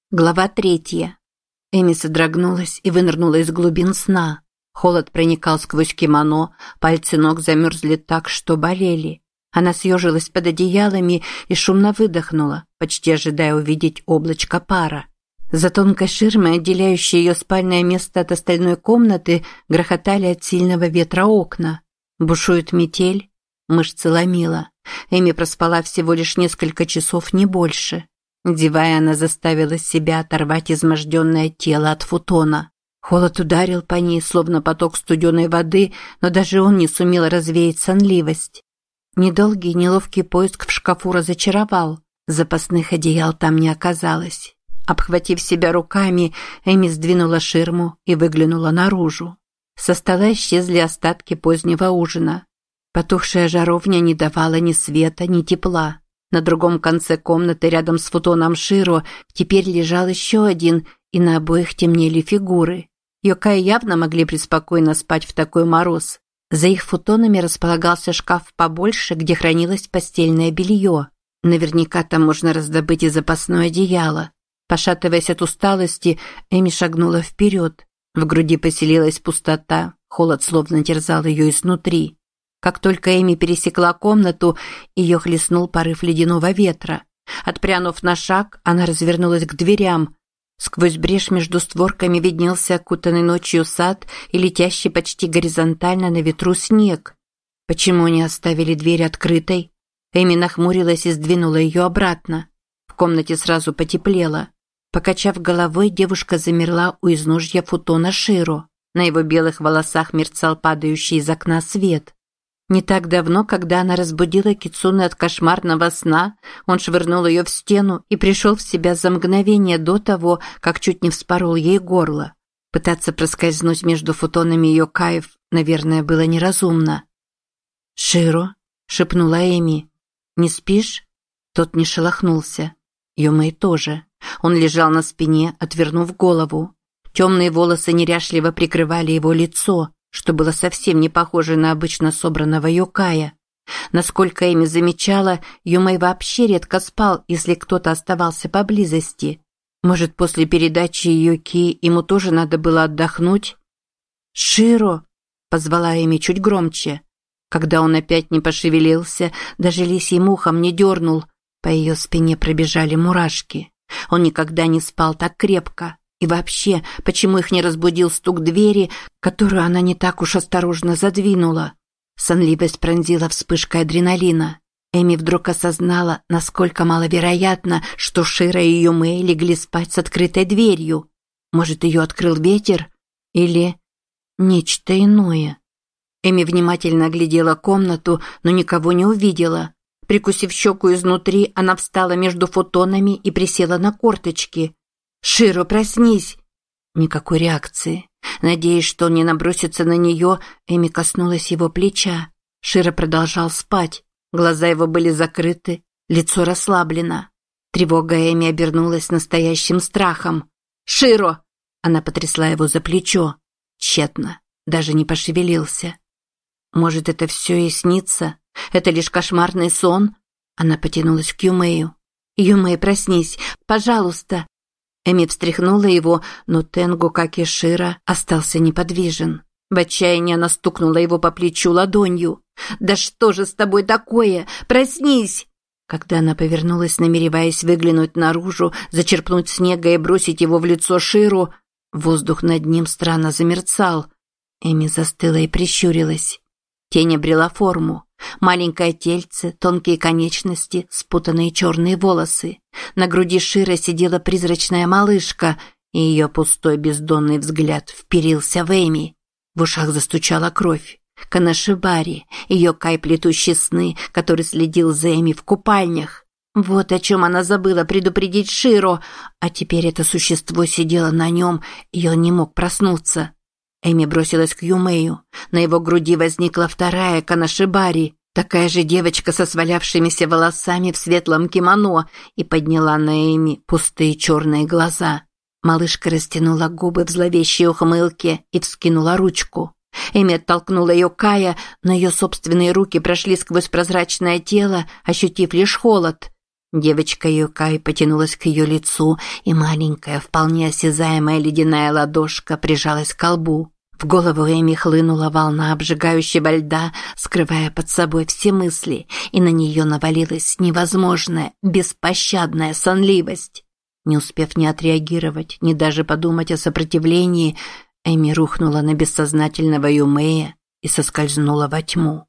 Глава 3. Эми содрогнулась и вынырнула из глубин сна. Холод проникал сквозь кимоно, пальцы ног замерзли так, что болели. Она съежилась под одеялами и шумно выдохнула, почти ожидая увидеть облачко пара. За тонкой ширмой, отделяющей ее спальное место от остальной комнаты, грохотали от сильного ветра окна. Бушует метель, мышцы ломила. Эми проспала всего лишь несколько часов, не больше. Зевая, она заставила себя оторвать изможденное тело от футона. Холод ударил по ней, словно поток студеной воды, но даже он не сумел развеять сонливость. Недолгий неловкий поиск в шкафу разочаровал. Запасных одеял там не оказалось. Обхватив себя руками, Эми сдвинула ширму и выглянула наружу. Со стола исчезли остатки позднего ужина. Потухшая жаровня не давала ни света, ни тепла. На другом конце комнаты, рядом с футоном Широ, теперь лежал еще один, и на обоих темнели фигуры. Йокаи явно могли преспокойно спать в такой мороз. За их футонами располагался шкаф побольше, где хранилось постельное белье. Наверняка там можно раздобыть и запасное одеяло. Пошатываясь от усталости, Эми шагнула вперед. В груди поселилась пустота, холод словно терзал ее изнутри. Как только Эми пересекла комнату, ее хлестнул порыв ледяного ветра. Отпрянув на шаг, она развернулась к дверям. Сквозь брешь между створками виднелся окутанный ночью сад и летящий почти горизонтально на ветру снег. Почему они оставили дверь открытой? Эми нахмурилась и сдвинула ее обратно. В комнате сразу потеплело. Покачав головой, девушка замерла у изножья футона Широ. На его белых волосах мерцал падающий из окна свет. Не так давно, когда она разбудила Кицуне от кошмарного сна, он швырнул ее в стену и пришел в себя за мгновение до того, как чуть не вспорол ей горло. Пытаться проскользнуть между футонами йокаев, наверное, было неразумно. «Широ», — шепнула Эми, — «не спишь?» Тот не шелохнулся. Юмэй тоже. Он лежал на спине, отвернув голову. Темные волосы неряшливо прикрывали его лицо, что было совсем не похоже на обычно собранного йокая. Насколько Эми замечала, Юмэй вообще редко спал, если кто-то оставался поблизости. Может, после передачи ее ки ему тоже надо было отдохнуть? «Широ!» – позвала Эми чуть громче. Когда он опять не пошевелился, даже лисьим ухом не дернул, по ее спине пробежали мурашки. Он никогда не спал так крепко. И вообще, почему их не разбудил стук двери, которую она не так уж осторожно задвинула? Сонливость пронзила вспышкой адреналина. Эми вдруг осознала, насколько маловероятно, что Широ и Юмэй легли спать с открытой дверью. Может, ее открыл ветер? Или нечто иное? Эми внимательно оглядела комнату, но никого не увидела. Прикусив щеку изнутри, она встала между футонами и присела на корточки. «Широ, проснись!» Никакой реакции. Надеясь, что он не набросится на нее, Эми коснулась его плеча. Широ продолжал спать. Глаза его были закрыты, лицо расслаблено. Тревога Эми обернулась настоящим страхом. «Широ!» Она потрясла его за плечо. Тщетно. Даже не пошевелился. Может, это все и снится? Это лишь кошмарный сон? Она потянулась к Юмэю. «Юмэй, проснись! Пожалуйста!» Эми встряхнула его, но Тенгу, как и Широ, остался неподвижен. В отчаянии она стукнула его по плечу ладонью. «Да что же с тобой такое? Проснись!» Когда она повернулась, намереваясь выглянуть наружу, зачерпнуть снега и бросить его в лицо Ширу, воздух над ним странно замерцал. Эми застыла и прищурилась. Тень обрела форму. Маленькое тельце, тонкие конечности, спутанные черные волосы. На груди Широ сидела призрачная малышка, и ее пустой бездонный взгляд вперился в Эми. В ушах застучала кровь. Канашибари, ее кай плетущий сны, который следил за Эми в купальнях. Вот о чем она забыла предупредить Широ, а теперь это существо сидело на нем, и он не мог проснуться. Эми бросилась к Юмэю. На его груди возникла вторая Канашибари, такая же девочка со свалявшимися волосами в светлом кимоно, и подняла на Эми пустые черные глаза. Малышка растянула губы в зловещей ухмылке и вскинула ручку. Эми оттолкнула йокая, но ее собственные руки прошли сквозь прозрачное тело, ощутив лишь холод. Девочка Юкай потянулась к ее лицу, и маленькая, вполне осязаемая ледяная ладошка прижалась к колбу. В голову Эми хлынула волна обжигающего льда, скрывая под собой все мысли, и на нее навалилась невозможная, беспощадная сонливость. Не успев ни отреагировать, ни даже подумать о сопротивлении, Эми рухнула на бессознательного Юмея и соскользнула во тьму.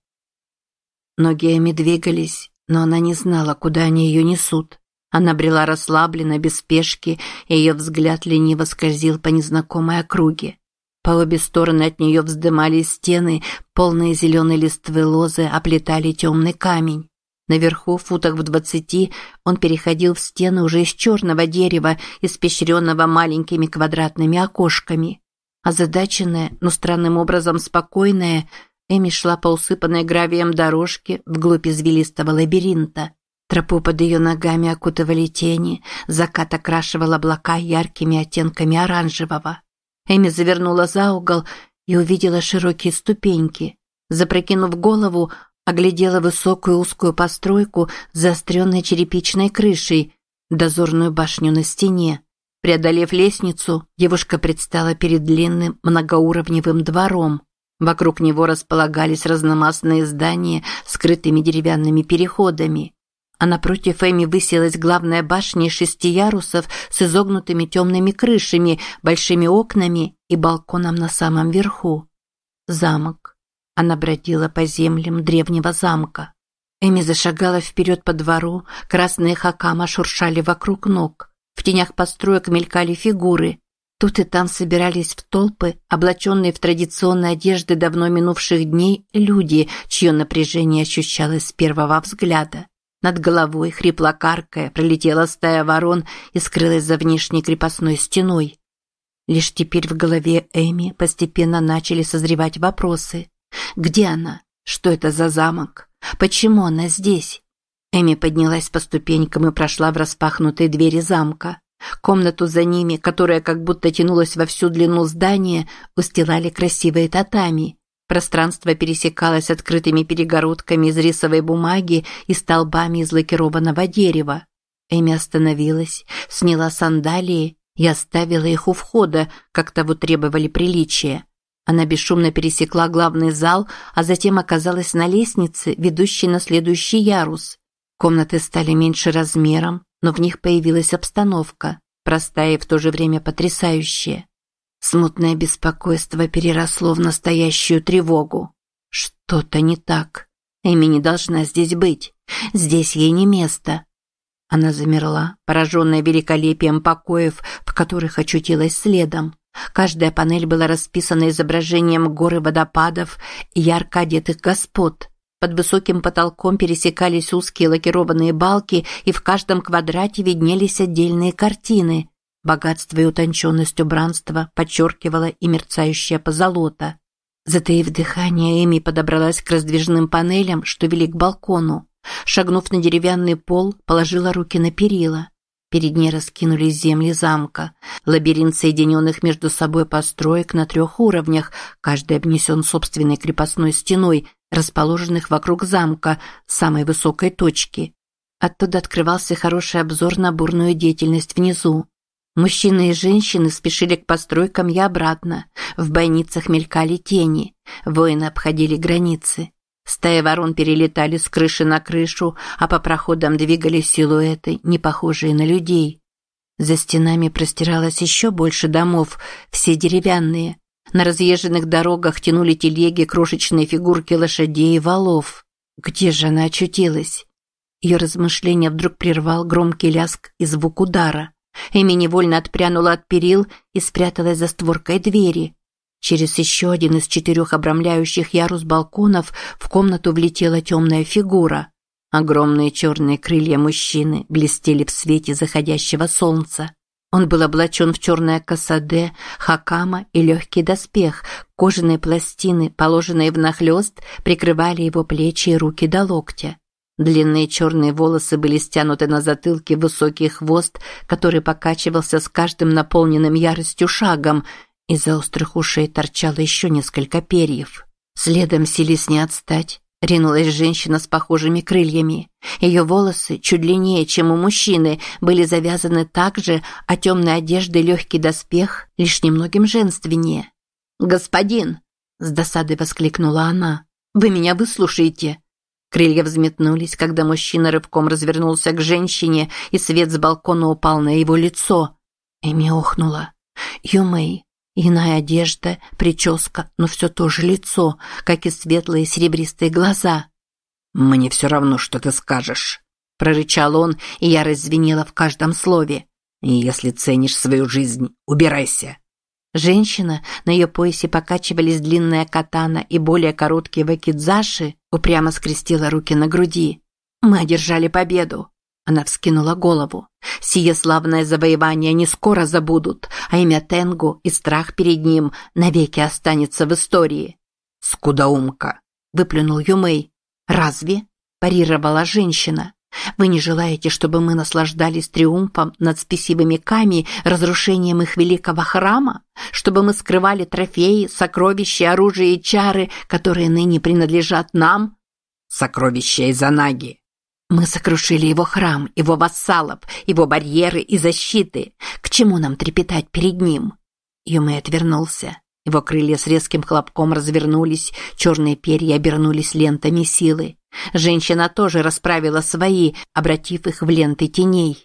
Ноги Эми двигались, но она не знала, куда они ее несут. Она брела расслабленно, без спешки, и ее взгляд лениво скользил по незнакомой округе. По обе стороны от нее вздымались стены, полные зеленой листвы лозы оплетали темный камень. Наверху, в футах в 20, он переходил в стены уже из черного дерева, испещренного маленькими квадратными окошками. Озадаченная, но странным образом спокойная, Эми шла по усыпанной гравием дорожке вглубь извилистого лабиринта. Тропу под ее ногами окутывали тени, закат окрашивал облака яркими оттенками оранжевого. Эми завернула за угол и увидела широкие ступеньки. Запрокинув голову, оглядела высокую узкую постройку с заостренной черепичной крышей, дозорную башню на стене. Преодолев лестницу, девушка предстала перед длинным многоуровневым двором. Вокруг него располагались разномастные здания с скрытыми деревянными переходами. А напротив Эми высилась главная башня из 6 ярусов с изогнутыми темными крышами, большими окнами и балконом на самом верху. Замок. Она бродила по землям древнего замка. Эми зашагала вперед по двору, красные хакама шуршали вокруг ног. В тенях построек мелькали фигуры. Тут и там собирались в толпы, облаченные в традиционные одежды давно минувших дней, люди, чье напряжение ощущалось с первого взгляда. Над головой, хрипло каркая, пролетела стая ворон и скрылась за внешней крепостной стеной. Лишь теперь в голове Эми постепенно начали созревать вопросы. Где она? Что это за замок? Почему она здесь? Эми поднялась по ступенькам и прошла в распахнутые двери замка. Комнату за ними, которая как будто тянулась во всю длину здания, устилали красивые татами. Пространство пересекалось открытыми перегородками из рисовой бумаги и столбами из лакированного дерева. Эми остановилась, сняла сандалии и оставила их у входа, как того требовали приличия. Она бесшумно пересекла главный зал, а затем оказалась на лестнице, ведущей на следующий ярус. Комнаты стали меньше размером, но в них появилась обстановка, простая и в то же время потрясающая. Смутное беспокойство переросло в настоящую тревогу. Что-то не так. Эми не должна здесь быть. Здесь ей не место. Она замерла, пораженная великолепием покоев, в которых очутилась следом. Каждая панель была расписана изображением гор и водопадов и ярко одетых господ. Под высоким потолком пересекались узкие лакированные балки, и в каждом квадрате виднелись отдельные картины. Богатство и утонченность убранства подчеркивало и мерцающая позолота. Затаив дыхание, Эми подобралась к раздвижным панелям, что вели к балкону. Шагнув на деревянный пол, положила руки на перила. Перед ней раскинулись земли замка. Лабиринт соединенных между собой построек на 3 уровнях, каждый обнесен собственной крепостной стеной, расположенных вокруг замка, с самой высокой точки. Оттуда открывался хороший обзор на бурную деятельность внизу. Мужчины и женщины спешили к постройкам и обратно. В бойницах мелькали тени. Воины обходили границы. Стаи ворон перелетали с крыши на крышу, а по проходам двигались силуэты, не похожие на людей. За стенами простиралось еще больше домов, все деревянные. На разъезженных дорогах тянули телеги крошечные фигурки лошадей и валов. Где же она очутилась? Ее размышления вдруг прервал громкий лязг и звук удара. Эми невольно отпрянула от перил и спряталась за створкой двери. Через еще один из 4 обрамляющих ярус балконов в комнату влетела темная фигура. Огромные черные крылья мужчины блестели в свете заходящего солнца. Он был облачен в черное касаде, хакама и легкий доспех. Кожаные пластины, положенные внахлёст, прикрывали его плечи и руки до локтя. Длинные черные волосы были стянуты на затылке в высокий хвост, который покачивался с каждым наполненным яростью шагом. Из-за острых ушей торчало еще несколько перьев. Следом, силясь не отстать, Ринулась женщина с похожими крыльями. Ее волосы, чуть длиннее, чем у мужчины, были завязаны так же, а темная одежда и легкий доспех лишь немногим женственнее. «Господин!» – с досадой воскликнула она. «Вы меня выслушаете?» Крылья взметнулись, когда мужчина рывком развернулся к женщине, и свет с балкона упал на его лицо. Эми охнула. «Юмэй». Иная одежда, прическа, но все то же лицо, как и светлые серебристые глаза. «Мне все равно, что ты скажешь», – прорычал он, и ярость звенела в каждом слове. «И если ценишь свою жизнь, убирайся». Женщина, на ее поясе покачивались длинная катана и более короткие вакидзаши, упрямо скрестила руки на груди. «Мы одержали победу». Она вскинула голову. «Сие славное завоевание не скоро забудут, а имя Тенгу и страх перед ним навеки останется в истории». «Скудоумка!» – выплюнул Юмэй. «Разве?» – парировала женщина. «Вы не желаете, чтобы мы наслаждались триумфом над спесивыми Ками, разрушением их великого храма? Чтобы мы скрывали трофеи, сокровища, оружие и чары, которые ныне принадлежат нам?» «Сокровища Изанаги!» «Мы сокрушили его храм, его вассалов, его барьеры и защиты. К чему нам трепетать перед ним?» Юмэй отвернулся. Его крылья с резким хлопком развернулись, черные перья обернулись лентами силы. Женщина тоже расправила свои, обратив их в ленты теней.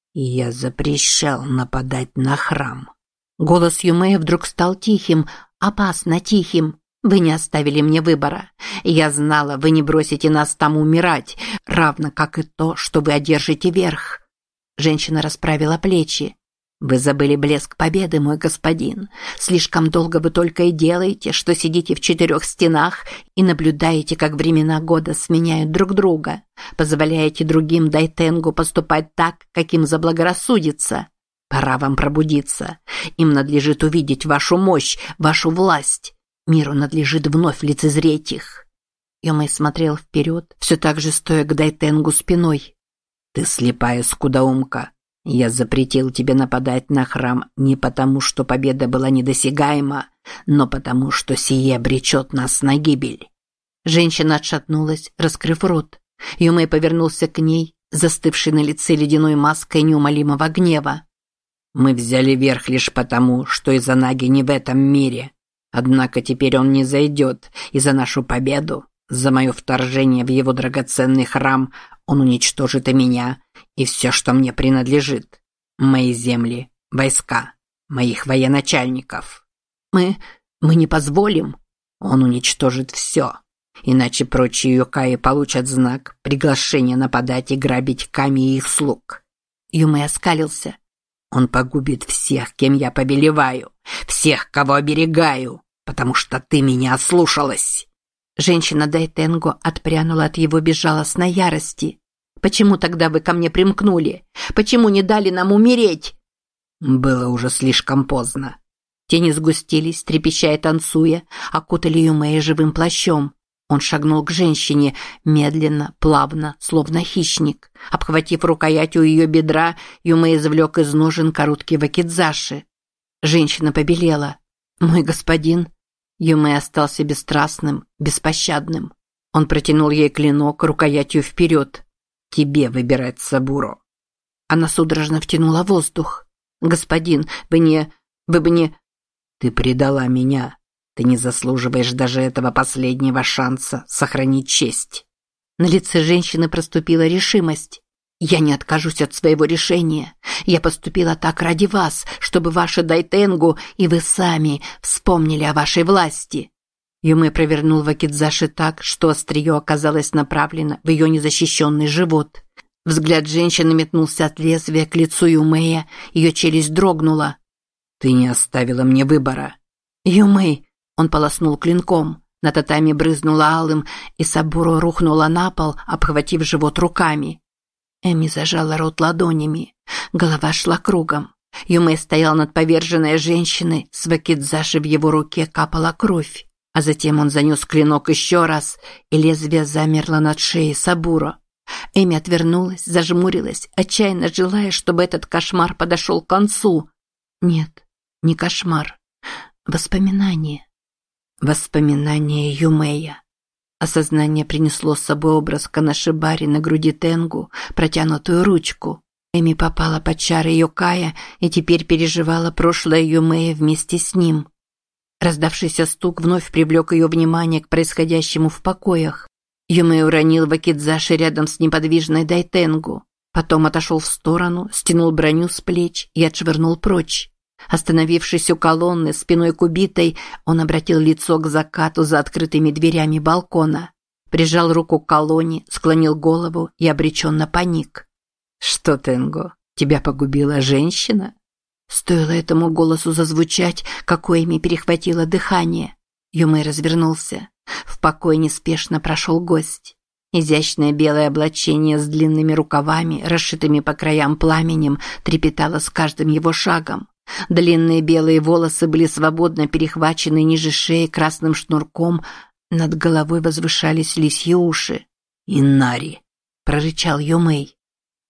«Я запрещал нападать на храм». Голос Юмэя вдруг стал тихим, опасно тихим. «Вы не оставили мне выбора. Я знала, вы не бросите нас там умирать, равно как и то, что вы одержите верх». Женщина расправила плечи. «Вы забыли блеск победы, мой господин. Слишком долго вы только и делаете, что сидите в 4 стенах и наблюдаете, как времена года сменяют друг друга. Позволяете другим Дайтенгу поступать так, как им заблагорассудится. Пора вам пробудиться. Им надлежит увидеть вашу мощь, вашу власть. Миру надлежит вновь лицезреть их». Юмэй смотрел вперед, все так же стоя к Дайтенгу спиной. «Ты слепая скудоумка. Я запретил тебе нападать на храм не потому, что победа была недосягаема, но потому, что сие обречет нас на гибель». Женщина отшатнулась, раскрыв рот. Юмэй повернулся к ней, застывший на лице ледяной маской неумолимого гнева. «Мы взяли верх лишь потому, что Изанаги не в этом мире. Однако теперь он не зайдет, и за нашу победу, за мое вторжение в его драгоценный храм, он уничтожит и меня, и все, что мне принадлежит. Мои земли, войска, моих военачальников. Мы не позволим. Он уничтожит все. Иначе прочие юкаи получат знак приглашения нападать и грабить Ками и их слуг». Юмэй оскалился. «Он погубит всех, кем я повелеваю, всех, кого оберегаю, потому что ты меня ослушалась». Женщина Дайтенгу отпрянула от его безжалостной ярости. «Почему тогда вы ко мне примкнули? Почему не дали нам умереть?» «Было уже слишком поздно». Тени сгустились, трепеща и танцуя, окутали Юмэя живым плащом. Он шагнул к женщине, медленно, плавно, словно хищник. Обхватив рукоять у ее бедра, Юмэй извлек из ножен короткий вакидзаши. Женщина побелела. «Мой господин...» Юмэй остался бесстрастным, беспощадным. Он протянул ей клинок рукоятью вперед. «Тебе выбирать, Сабуро». Она судорожно втянула воздух. «Господин, вы бы не...» «Ты предала меня. Ты не заслуживаешь даже этого последнего шанса сохранить честь». На лице женщины проступила решимость. «Я не откажусь от своего решения. Я поступила так ради вас, чтобы ваши Дайтенгу и вы сами вспомнили о вашей власти». Юмэй провернул вакидзаши так, что острие оказалось направлено в ее незащищенный живот. Взгляд женщины метнулся от лезвия к лицу Юмэя, ее челюсть дрогнула. «Ты не оставила мне выбора». «Юмэй!» Он полоснул клинком. На татами брызнуло алым, и Сабуро рухнула на пол, обхватив живот руками. Эми зажала рот ладонями. Голова шла кругом. Юмэй стоял над поверженной женщиной, с вакидзаши в его руке капала кровь. А затем он занес клинок еще раз, и лезвие замерло над шеей Сабуро. Эми отвернулась, зажмурилась, отчаянно желая, чтобы этот кошмар подошел к концу. Нет, не кошмар. Воспоминание. Воспоминание Юмэя. Осознание принесло с собой образ Канашибари на груди Тенгу, протянутую ручку. Эми попала под чары Йокая и теперь переживала прошлое Юмея вместе с ним. Раздавшийся стук вновь привлек ее внимание к происходящему в покоях. Юмей уронил вакидзаши рядом с неподвижной Дайтенгу. Потом отошел в сторону, стянул броню с плеч и отшвырнул прочь. Остановившись у колонны спиной к убитой, он обратил лицо к закату за открытыми дверями балкона. Прижал руку к колонне, склонил голову и обреченно поник. «Что, Тенго, тебя погубила женщина?» Стоило этому голосу зазвучать, как у Эми перехватило дыхание. Юмей развернулся. В покой неспешно прошел гость. Изящное белое облачение с длинными рукавами, расшитыми по краям пламенем, трепетало с каждым его шагом. Длинные белые волосы были свободно перехвачены ниже шеи красным шнурком, над головой возвышались лисьи уши. «Иннари!» – прорычал Юмей.